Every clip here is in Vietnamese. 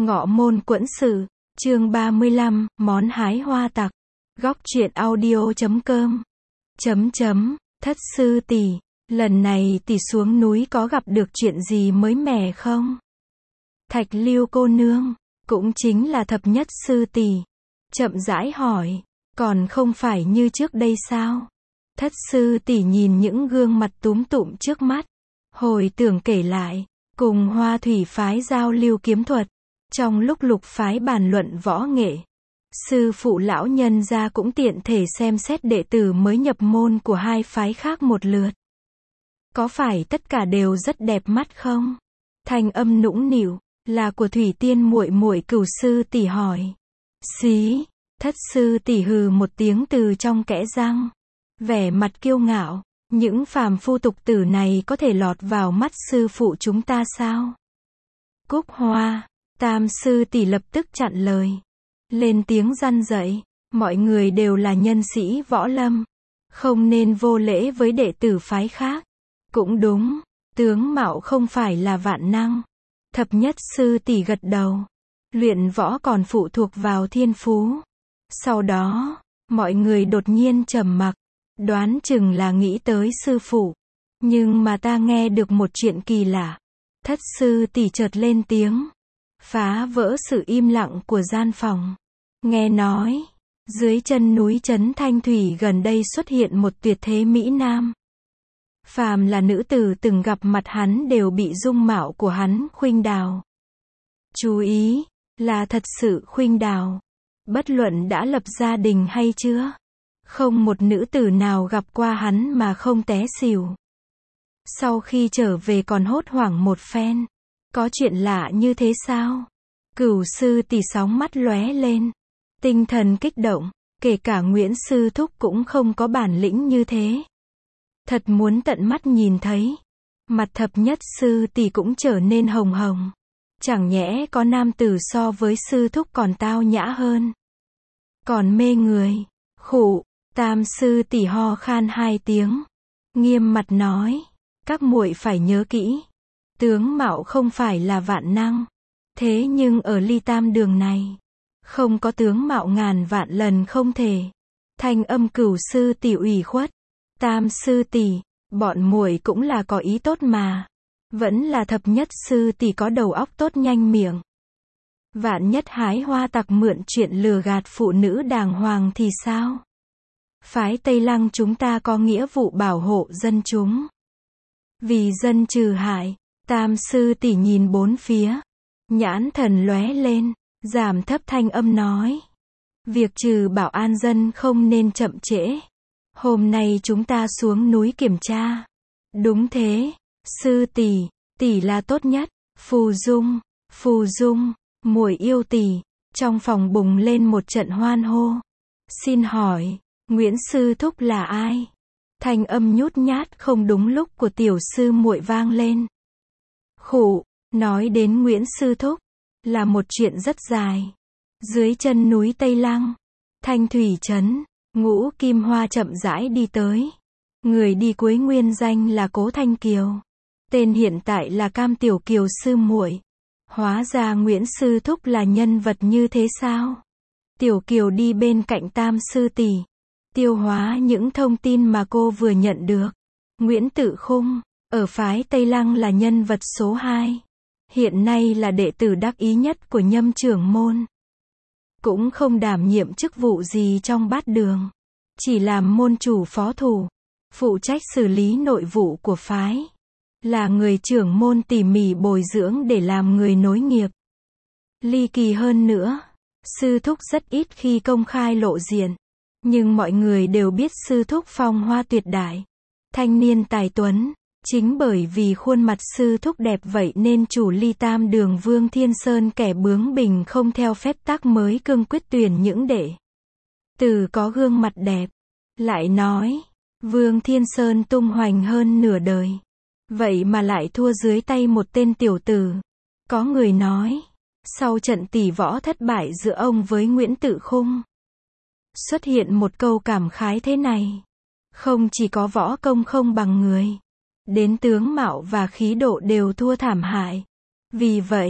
Ngọ môn quẫn sự, chương 35, món hái hoa tặc. Góc truyện audio.com. Thất sư tỷ, lần này tỷ xuống núi có gặp được chuyện gì mới mẻ không? Thạch Lưu cô nương, cũng chính là thập nhất sư tỷ, chậm rãi hỏi, còn không phải như trước đây sao? Thất sư tỷ nhìn những gương mặt túm tụm trước mắt, hồi tưởng kể lại, cùng Hoa Thủy phái giao lưu kiếm thuật, trong lúc Lục phái bàn luận võ nghệ, sư phụ lão nhân gia cũng tiện thể xem xét đệ tử mới nhập môn của hai phái khác một lượt. Có phải tất cả đều rất đẹp mắt không? Thanh âm nũng nịu, là của Thủy Tiên muội muội Cửu sư tỷ hỏi. Xí, Thất sư tỷ hừ một tiếng từ trong kẽ răng, vẻ mặt kiêu ngạo, những phàm phu tục tử này có thể lọt vào mắt sư phụ chúng ta sao? Cúc Hoa, Tam sư tỷ lập tức chặn lời, lên tiếng răn dạy, mọi người đều là nhân sĩ võ lâm, không nên vô lễ với đệ tử phái khác. Cũng đúng, tướng mạo không phải là vạn năng. Thập nhất sư tỷ gật đầu, luyện võ còn phụ thuộc vào thiên phú. Sau đó, mọi người đột nhiên trầm mặc, đoán chừng là nghĩ tới sư phụ. Nhưng mà ta nghe được một chuyện kỳ lạ. Thất sư tỷ chợt lên tiếng, phá vỡ sự im lặng của gian phòng. Nghe nói, dưới chân núi Trấn Thanh Thủy gần đây xuất hiện một tuyệt thế mỹ nam. Phàm là nữ tử từng gặp mặt hắn đều bị dung mạo của hắn khuynh đảo. Chú ý, là thật sự khuynh đảo. Bất luận đã lập gia đình hay chưa, không một nữ tử nào gặp qua hắn mà không té xỉu. Sau khi trở về còn hốt hoảng một phen. Có chuyện lạ như thế sao? Cửu sư tỷ sóng mắt lóe lên, tinh thần kích động, kể cả Nguyễn sư thúc cũng không có bản lĩnh như thế. Thật muốn tận mắt nhìn thấy. Mặt thập nhất sư tỷ cũng trở nên hồng hồng. Chẳng nhẽ có nam tử so với sư thúc còn tao nhã hơn, còn mê người. Khụ, Tam sư tỷ ho khan hai tiếng, nghiêm mặt nói, các muội phải nhớ kỹ, tướng mạo không phải là vạn năng, thế nhưng ở Ly Tam đường này, không có tướng mạo ngàn vạn lần không thể. Thanh âm Cửu sư tỷ ủy khuất. Tam sư tỷ, bọn muội cũng là có ý tốt mà, vẫn là thập nhất sư tỷ có đầu óc tốt nhanh miệng. Vạn nhất hái hoa tặc mượn chuyện lừa gạt phụ nữ đàng hoàng thì sao? Phái Tây Lăng chúng ta có nghĩa vụ bảo hộ dân chúng, vì dân trừ hại. Tam sư tỷ nhìn bốn phía, nhãn thần lóe lên, giảm thấp thanh âm nói, việc trừ bảo an dân không nên chậm trễ. Hôm nay chúng ta xuống núi kiểm tra. Đúng thế, sư tỷ, tỷ là tốt nhất. Phù Dung, muội yêu tỷ. Trong phòng bùng lên một trận hoan hô. Xin hỏi, Nguyễn sư thúc là ai? Thanh âm nhút nhát không đúng lúc của tiểu sư muội vang lên. Khụ, nói đến Nguyễn sư thúc, là một chuyện rất dài. Dưới chân núi Tây Lăng, Thanh Thủy trấn, Ngũ Kim Hoa chậm rãi đi tới. Người đi cuối nguyên danh là Cố Thanh Kiều, tên hiện tại là Cam Tiểu Kiều sư muội. Hóa ra Nguyễn sư thúc là nhân vật như thế sao? Tiểu Kiều đi bên cạnh Tam sư tỷ, tiêu hóa những thông tin mà cô vừa nhận được. Nguyễn Tự Khung, ở phái Tây Lăng là nhân vật số 2. Hiện nay là đệ tử đắc ý nhất của Nhâm trưởng môn. Cũng không đảm nhiệm chức vụ gì trong bát đường, chỉ làm môn chủ phó thủ, phụ trách xử lý nội vụ của phái. Là người trưởng môn tỉ mỉ bồi dưỡng để làm người nối nghiệp. Ly kỳ hơn nữa, sư thúc rất ít khi công khai lộ diện, nhưng mọi người đều biết sư thúc phong hoa tuyệt đại, thanh niên tài tuấn. Chính bởi vì khuôn mặt sư thúc đẹp vậy nên chủ Ly Tam đường Vương Thiên Sơn kẻ bướng bỉnh không theo phép tắc mới cương quyết tuyển những đệ tử có gương mặt đẹp. Lại nói, Vương Thiên Sơn tung hoành hơn nửa đời, vậy mà lại thua dưới tay một tên tiểu tử. Có người nói, sau trận tỷ võ thất bại giữa ông với Nguyễn Tự Khung, xuất hiện một câu cảm khái thế này, không chỉ có võ công không bằng người, đến tướng mạo và khí độ đều thua thảm hại. Vì vậy,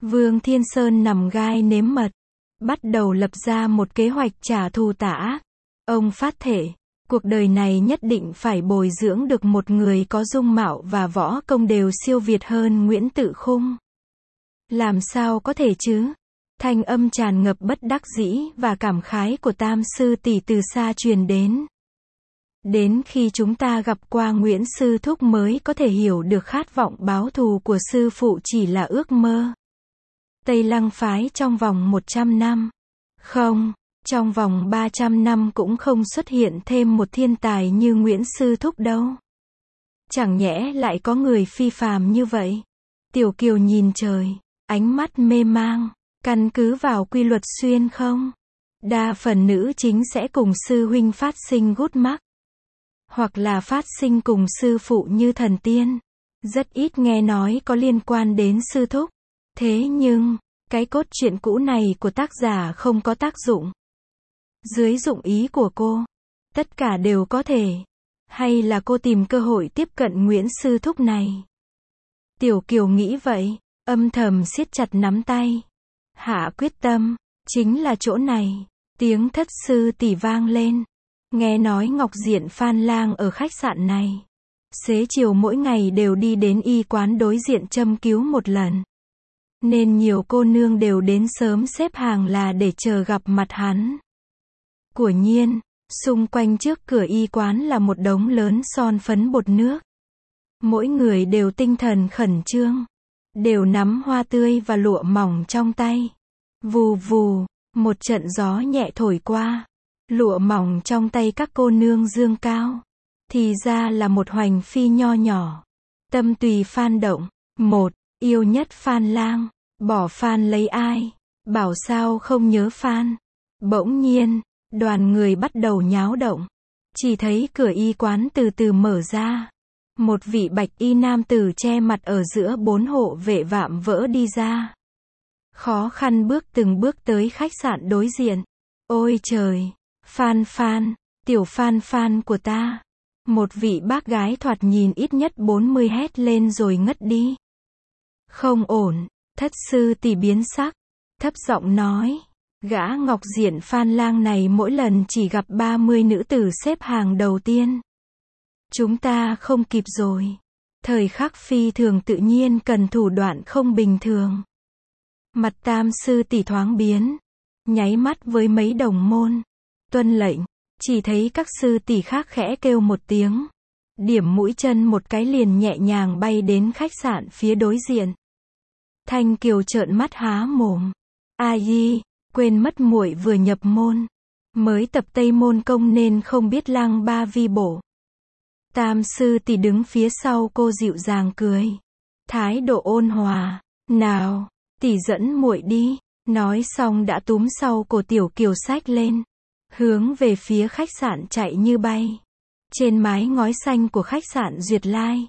Vương Thiên Sơn nằm gai nếm mật, bắt đầu lập ra một kế hoạch trả thù tà ác. Ông phát thể, cuộc đời này nhất định phải bồi dưỡng được một người có dung mạo và võ công đều siêu việt hơn Nguyễn Tự Khung. Làm sao có thể chứ? Thanh âm tràn ngập bất đắc dĩ và cảm khái của Tam sư tỷ từ xa truyền đến. Đến khi chúng ta gặp qua Nguyễn sư thúc mới có thể hiểu được khát vọng báo thù của sư phụ chỉ là ước mơ. Tây Lăng phái trong vòng 100 năm. Không, trong vòng 300 năm cũng không xuất hiện thêm một thiên tài như Nguyễn sư thúc đâu. Chẳng nhẽ lại có người phi phàm như vậy? Tiểu Kiều nhìn trời, ánh mắt mê mang, căn cứ vào quy luật xuyên không? Đa phần nữ chính sẽ cùng sư huynh phát sinh gút mắc. Hoặc là phát sinh cùng sư phụ như thần tiên. Rất ít nghe nói có liên quan đến sư thúc. Thế nhưng, cái cốt truyện cũ này của tác giả không có tác dụng. Dưới dụng ý của cô, tất cả đều có thể. Hay là cô tìm cơ hội tiếp cận Nguyễn sư thúc này? Tiểu Kiều nghĩ vậy, âm thầm siết chặt nắm tay. Hạ quyết tâm, chính là chỗ này. Tiếng thất sư tỷ vang lên. Nghe nói Ngọc Diện Phan Lang ở khách sạn này. Xế chiều mỗi ngày đều đi đến y quán đối diện châm cứu một lần. Nên nhiều cô nương đều đến sớm xếp hàng là để chờ gặp mặt hắn. Quả nhiên, xung quanh trước cửa y quán là một đống lớn son phấn bột nước. Mỗi người đều tinh thần khẩn trương. Đều nắm hoa tươi và lụa mỏng trong tay. Vù vù, một trận gió nhẹ thổi qua. Lụa mỏng trong tay các cô nương dương cao. Thì ra là một hoành phi nho nhỏ. Tâm tùy Phan động. Một, yêu nhất Phan Lang. Bỏ Phan lấy ai? Bảo sao không nhớ Phan. Bỗng nhiên, đoàn người bắt đầu nháo động. Chỉ thấy cửa y quán từ từ mở ra. Một vị bạch y nam tử che mặt ở giữa 4 hộ vệ vạm vỡ đi ra. Khó khăn bước từng bước tới khách sạn đối diện. Ôi trời! Phan, tiểu Phan của ta. Một vị bác gái thoạt nhìn ít nhất 40 hét lên rồi ngất đi. Không ổn, thất sư tỷ biến sắc, thấp giọng nói. Gã Ngọc Diện Phan Lang này mỗi lần chỉ gặp 30 nữ tử xếp hàng đầu tiên. Chúng ta không kịp rồi. Thời khắc phi thường tự nhiên cần thủ đoạn không bình thường. Mặt Tam sư tỷ thoáng biến. Nháy mắt với mấy đồng môn. Tuân lệnh, chỉ thấy các sư tỷ khác khẽ kêu một tiếng. Điểm mũi chân một cái liền nhẹ nhàng bay đến khách sạn phía đối diện. Thanh Kiều trợn mắt há mồm. Ai, quên mất muội vừa nhập môn. Mới tập Tây môn công nên không biết Lang Ba vi bổ. Tam sư tỷ đứng phía sau cô dịu dàng cười. Thái độ ôn hòa. Nào, tỷ dẫn muội đi. Nói xong đã túm sau cổ Tiểu Kiều xách lên. Hướng về phía khách sạn chạy như bay. Trên mái ngói xanh của khách sạn Duyệt Lai.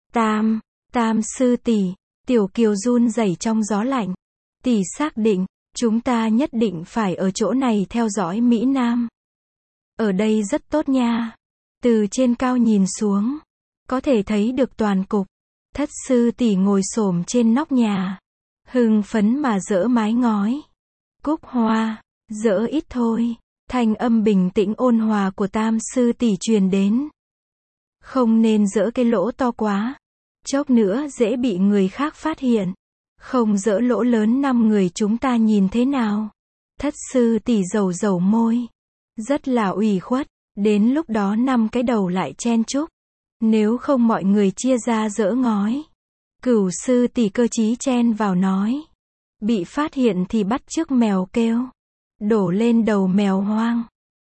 Tam sư tỷ, Tiểu Kiều run rẩy trong gió lạnh. Tỷ xác định, chúng ta nhất định phải ở chỗ này theo dõi Mỹ Nam. Ở đây rất tốt nha. Từ trên cao nhìn xuống, có thể thấy được toàn cục. Thất sư tỷ ngồi xổm trên nóc nhà. Hưng phấn mà giở mái ngói. Cúc hoa, giở ít thôi. Thanh âm bình tĩnh ôn hòa của Tam sư tỷ truyền đến. Không nên giở cái lỗ to quá. Chốc nữa dễ bị người khác phát hiện. Không giở lỗ lớn 5 người chúng ta nhìn thế nào. Thất sư tỷ dầu môi. Rất là ủy khuất. Đến lúc đó 5 cái đầu lại chen chúc. Nếu không mọi người chia ra giở ngói. Cửu sư tỷ cơ trí chen vào nói. Bị phát hiện thì bắt chước mèo kêu. Đổ lên đầu mèo hoang.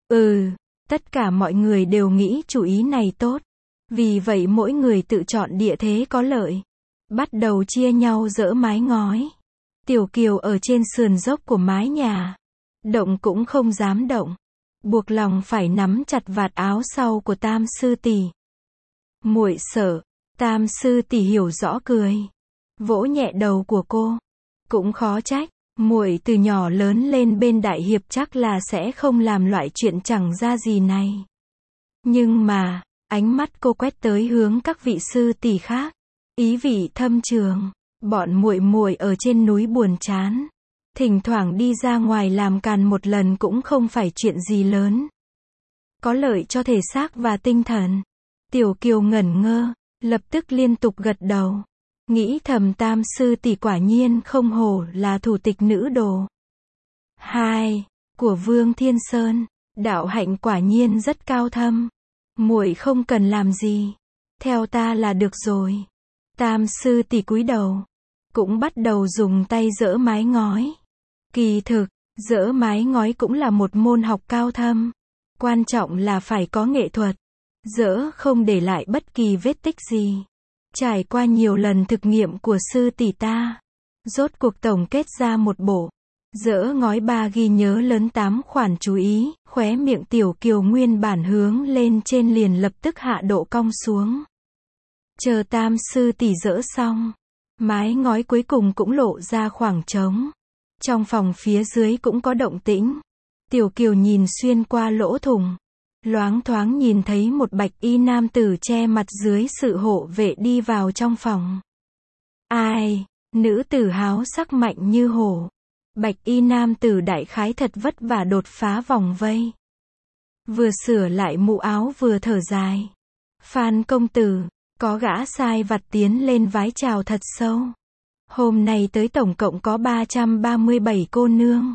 Tất cả mọi người đều nghĩ chủ ý này tốt. Vì vậy mỗi người tự chọn địa thế có lợi. Bắt đầu chia nhau giở mái ngói. Tiểu Kiều ở trên sườn dốc của mái nhà. Động cũng không dám động. Buộc lòng phải nắm chặt vạt áo sau của Tam sư tỷ. Muội sợ. Tam sư tỷ hiểu rõ cười. Vỗ nhẹ đầu của cô. Cũng khó trách. Muội từ nhỏ lớn lên bên đại hiệp chắc là sẽ không làm loại chuyện chẳng ra gì này. Nhưng mà, ánh mắt cô quét tới hướng các vị sư tỷ khác. Ý vị thâm trường. Bọn muội muội ở trên núi buồn chán. Thỉnh thoảng đi ra ngoài làm càn một lần cũng không phải chuyện gì lớn. Có lợi cho thể xác và tinh thần. Tiểu Kiều ngẩn ngơ, lập tức liên tục gật đầu. Nghĩ thầm Tam sư tỷ quả nhiên không hổ là thủ tịch nữ đồ. 2. Của Vương Thiên Sơn. Đạo hạnh quả nhiên rất cao thâm. Muội không cần làm gì. Theo ta là được rồi. Tam sư tỷ cúi đầu. Cũng bắt đầu dùng tay giở mái ngói. Kỳ thực, giở mái ngói cũng là một môn học cao thâm. Quan trọng là phải có nghệ thuật. Giở không để lại bất kỳ vết tích gì. Trải qua nhiều lần thực nghiệm của sư tỷ ta, rốt cuộc tổng kết ra một bộ giở ngói 3 ghi nhớ lớn 8 khoản chú ý, khóe miệng Tiểu Kiều nguyên bản hướng lên trên liền lập tức hạ độ cong xuống. Chờ Tam sư tỷ giở xong, mái ngói cuối cùng cũng lộ ra khoảng trống. Trong phòng phía dưới cũng có động tĩnh. Tiểu Kiều nhìn xuyên qua lỗ thủng. Loáng thoáng nhìn thấy một bạch y nam tử che mặt dưới sự hộ vệ đi vào trong phòng. Ai? Nữ tử háo sắc mạnh như hổ. Bạch y nam tử đại khái thật vất vả đột phá vòng vây. Vừa sửa lại mũ áo vừa thở dài. Phan công tử, có gã sai vặt tiến lên vái chào thật sâu. Hôm nay tới tổng cộng có 337 cô nương.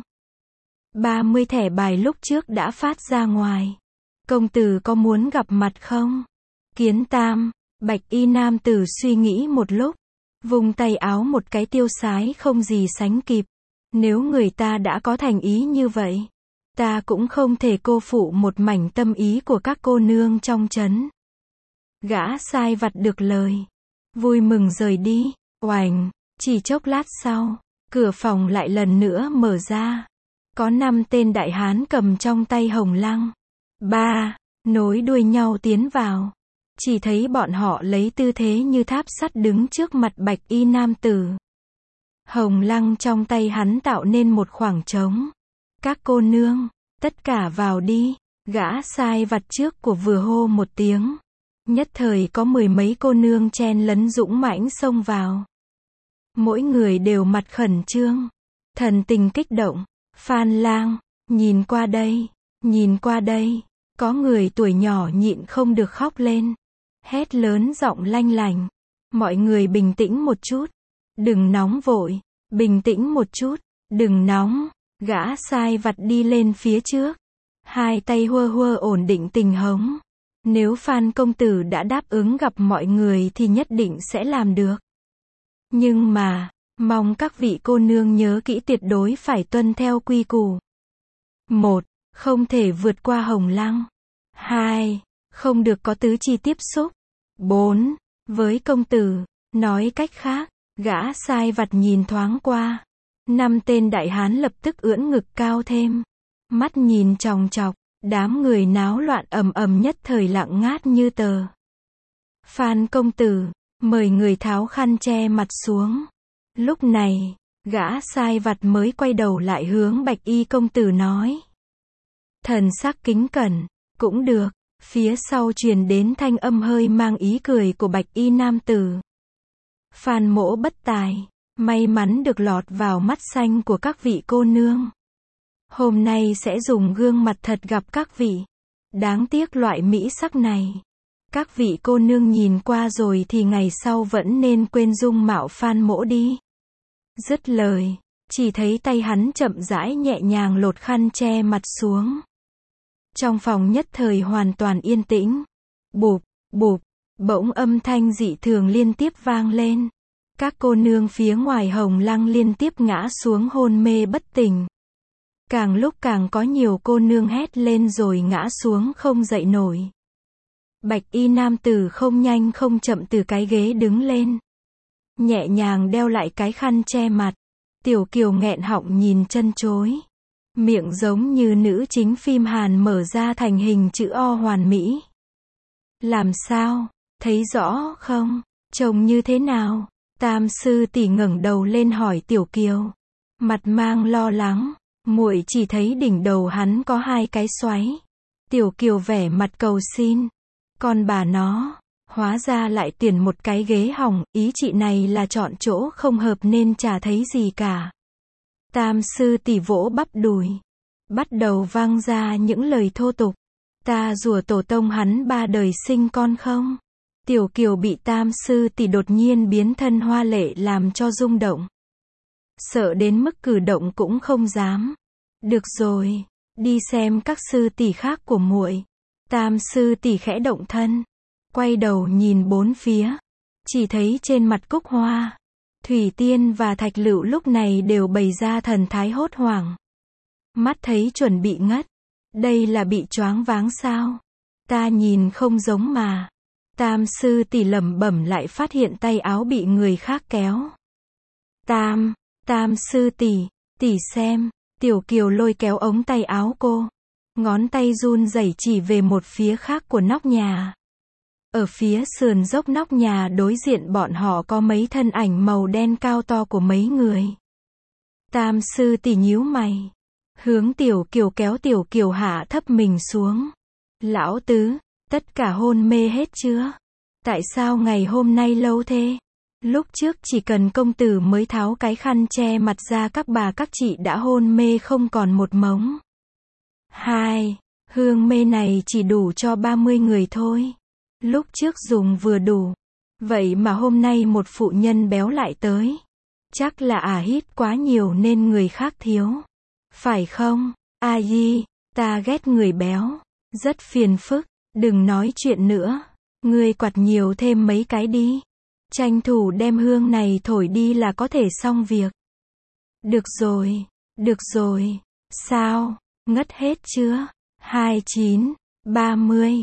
30 thẻ bài lúc trước đã phát ra ngoài. Công tử có muốn gặp mặt không? Kiến Tam, bạch y nam tử suy nghĩ một lúc. Vùng tay áo một cái tiêu sái không gì sánh kịp. Nếu người ta đã có thành ý như vậy, ta cũng không thể cô phụ một mảnh tâm ý của các cô nương trong trấn. Gã sai vặt được lời. Vui mừng rời đi. Oành, chỉ chốc lát sau, cửa phòng lại lần nữa mở ra. Có 5 tên đại hán cầm trong tay hồng lăng. 3, nối đuôi nhau tiến vào. Chỉ thấy bọn họ lấy tư thế như tháp sắt đứng trước mặt bạch y nam tử. Hồng lăng trong tay hắn tạo nên một khoảng trống. Các cô nương, tất cả vào đi. Gã sai vặt trước của vừa hô một tiếng. Nhất thời có 10 mấy cô nương chen lấn dũng mãnh xông vào. Mỗi người đều mặt khẩn trương, thần tình kích động. Phan lang, nhìn qua đây, nhìn qua đây. Có người tuổi nhỏ nhịn không được khóc lên. Hét lớn giọng lanh lành. Mọi người bình tĩnh một chút. Đừng nóng vội. Bình tĩnh một chút. Đừng nóng. Gã sai vặt đi lên phía trước. Hai tay hua hua ổn định tình huống. Nếu Phan công tử đã đáp ứng gặp mọi người thì nhất định sẽ làm được. Nhưng mà, mong các vị cô nương nhớ kỹ tuyệt đối phải tuân theo quy củ. 1. Không thể vượt qua hồng lăng. 2. Không được có tứ chi tiếp xúc. 4. Với công tử, nói cách khác, gã sai vặt nhìn thoáng qua. 5 tên đại hán lập tức ưỡn ngực cao thêm. Mắt nhìn chòng chọc, đám người náo loạn ầm ầm nhất thời lặng ngát như tờ. Phan công tử, mời người tháo khăn che mặt xuống. Lúc này, gã sai vặt mới quay đầu lại hướng bạch y công tử nói. Thần sắc kính cẩn, cũng được. Phía sau truyền đến thanh âm hơi mang ý cười của bạch y nam tử. Phan mỗ bất tài, may mắn được lọt vào mắt xanh của các vị cô nương. Hôm nay sẽ dùng gương mặt thật gặp các vị. Đáng tiếc loại mỹ sắc này. Các vị cô nương nhìn qua rồi thì ngày sau vẫn nên quên dung mạo Phan mỗ đi. Dứt lời, chỉ thấy tay hắn chậm rãi nhẹ nhàng lột khăn che mặt xuống. Trong phòng nhất thời hoàn toàn yên tĩnh. Bụp, bụp, bỗng âm thanh dị thường liên tiếp vang lên. Các cô nương phía ngoài hồng lăng liên tiếp ngã xuống hôn mê bất tỉnh. Càng lúc càng có nhiều cô nương hét lên rồi ngã xuống không dậy nổi. Bạch y nam tử không nhanh không chậm từ cái ghế đứng lên. Nhẹ nhàng đeo lại cái khăn che mặt. Tiểu Kiều nghẹn họng nhìn chân chối. Miệng giống như nữ chính phim Hàn mở ra thành hình chữ O hoàn mỹ. Làm sao? Thấy rõ không? Trông như thế nào? Tam sư tỷ ngẩng đầu lên hỏi Tiểu Kiều. Mặt mang lo lắng. Muội chỉ thấy đỉnh đầu hắn có 2 cái xoáy. Tiểu Kiều vẻ mặt cầu xin. Con bà nó, Hóa ra lại tuyển một cái ghế hỏng, ý chị này là chọn chỗ không hợp nên chả thấy gì cả. Tam sư tỷ vỗ bắp đùi, bắt đầu vang ra những lời thô tục. Ta rủa tổ tông hắn 3 đời sinh con không? Tiểu Kiều bị tam sư tỷ đột nhiên biến thân hoa lệ làm cho rung động. Sợ đến mức cử động cũng không dám. Được rồi, đi xem các sư tỷ khác của muội. Tam sư tỷ khẽ động thân, quay đầu nhìn bốn phía, chỉ thấy trên mặt Cúc Hoa, Thủy Tiên và Thạch Lựu lúc này đều bày ra thần thái hốt hoảng. Mắt thấy chuẩn bị ngất. Đây là bị choáng váng sao? Ta nhìn không giống mà. Tam sư tỷ lẩm bẩm lại phát hiện tay áo bị người khác kéo. Tam sư tỷ xem. Tiểu Kiều lôi kéo ống tay áo cô. Ngón tay run rẩy chỉ về một phía khác của nóc nhà. Ở phía sườn dốc nóc nhà đối diện bọn họ có mấy thân ảnh màu đen cao to của mấy người. Tam sư tỷ nhíu mày, hướng Tiểu Kiều kéo Tiểu Kiều hạ thấp mình xuống. Lão tứ, tất cả hôn mê hết chưa? Tại sao ngày hôm nay lâu thế? Lúc trước chỉ cần công tử mới tháo cái khăn che mặt ra các bà các chị đã hôn mê không còn một mống. Hương mê này chỉ đủ cho 30 người thôi. Lúc trước dùng vừa đủ. Vậy mà hôm nay một phụ nhân béo lại tới. Chắc là hít quá nhiều nên người khác thiếu. Phải không? A Di, ta ghét người béo. Rất phiền phức. Đừng nói chuyện nữa. Ngươi quạt nhiều thêm mấy cái đi. Tranh thủ đem hương này thổi đi là có thể xong việc. Được rồi. Sao? Ngất hết chưa? 29, 30.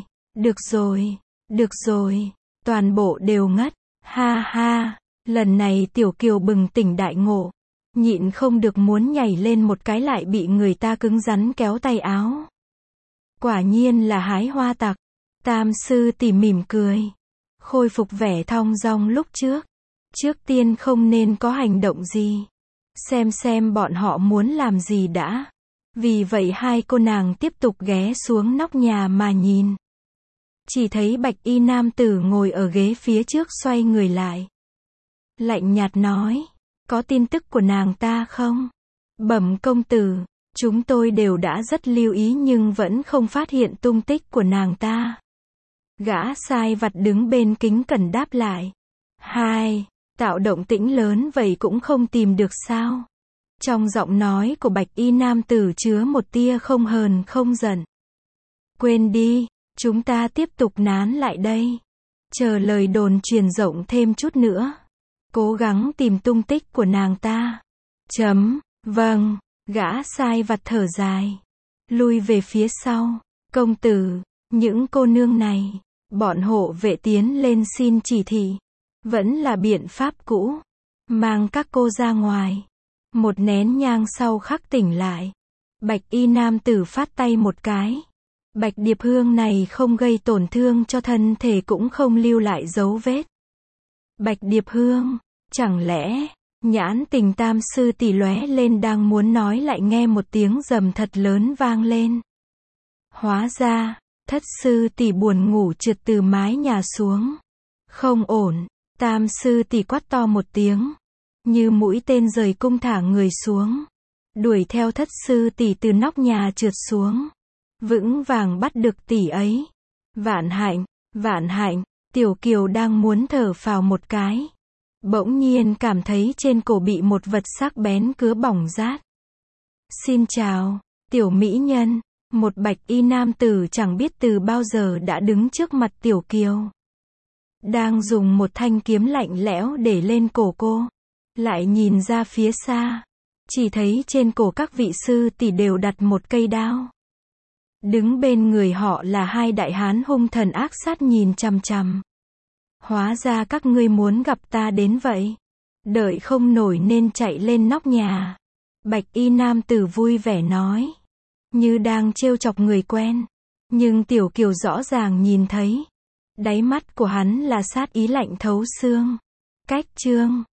Được rồi. Toàn bộ đều ngất. Ha. Lần này Tiểu Kiều bừng tỉnh đại ngộ. Nhịn không được muốn nhảy lên một cái lại bị người ta cứng rắn kéo tay áo. Quả nhiên là hái hoa tặc. Tam sư tỷ mỉm cười. Khôi phục vẻ thong dong lúc trước. Trước tiên không nên có hành động gì. Xem bọn họ muốn làm gì đã. Vì vậy hai cô nàng tiếp tục ghé xuống nóc nhà mà nhìn. Chỉ thấy bạch y nam tử ngồi ở ghế phía trước xoay người lại. Lạnh nhạt nói. Có tin tức của nàng ta không? Bẩm công tử, chúng tôi đều đã rất lưu ý nhưng vẫn không phát hiện tung tích của nàng ta. Gã sai vặt đứng bên kính cẩn đáp lại. Tạo động tĩnh lớn vậy cũng không tìm được sao? Trong giọng nói của bạch y nam tử chứa một tia không hờn không giận. Quên đi, chúng ta tiếp tục nán lại đây. Chờ lời đồn truyền rộng thêm chút nữa. Cố gắng tìm tung tích của nàng ta. Vâng, gã sai vặt thở dài. Lui về phía sau. Công tử, những cô nương này, bọn hộ vệ tiến lên xin chỉ thị. Vẫn là biện pháp cũ. Mang các cô ra ngoài. Một nén nhang sau khắc tỉnh lại. Bạch y nam tử phát tay một cái. Bạch điệp hương này không gây tổn thương cho thân thể cũng không lưu lại dấu vết. Bạch điệp hương, chẳng lẽ, nhãn tình tam sư tỷ lóe lên đang muốn nói lại nghe một tiếng rầm thật lớn vang lên. Hóa ra, thất sư tỷ buồn ngủ trượt từ mái nhà xuống. Không ổn, tam sư tỷ quát to một tiếng. Như mũi tên rời cung thả người xuống. Đuổi theo thất sư tỷ từ nóc nhà trượt xuống. Vững vàng bắt được tỷ ấy. Vạn hạnh, Tiểu Kiều đang muốn thở phào một cái. Bỗng nhiên cảm thấy trên cổ bị một vật sắc bén cứa bỏng rát. Xin chào, tiểu mỹ nhân. Một bạch y nam tử chẳng biết từ bao giờ đã đứng trước mặt Tiểu Kiều. Đang dùng một thanh kiếm lạnh lẽo để lên cổ cô. Lại nhìn ra phía xa. Chỉ thấy trên cổ các vị sư tỷ đều đặt một cây đao. Đứng bên người họ là hai đại hán hung thần ác sát nhìn chằm chằm. Hóa ra các ngươi muốn gặp ta đến vậy. Đợi không nổi nên chạy lên nóc nhà. Bạch y nam tử vui vẻ nói. Như đang trêu chọc người quen. Nhưng Tiểu Kiều rõ ràng nhìn thấy. Đáy mắt của hắn là sát ý lạnh thấu xương. Cách chương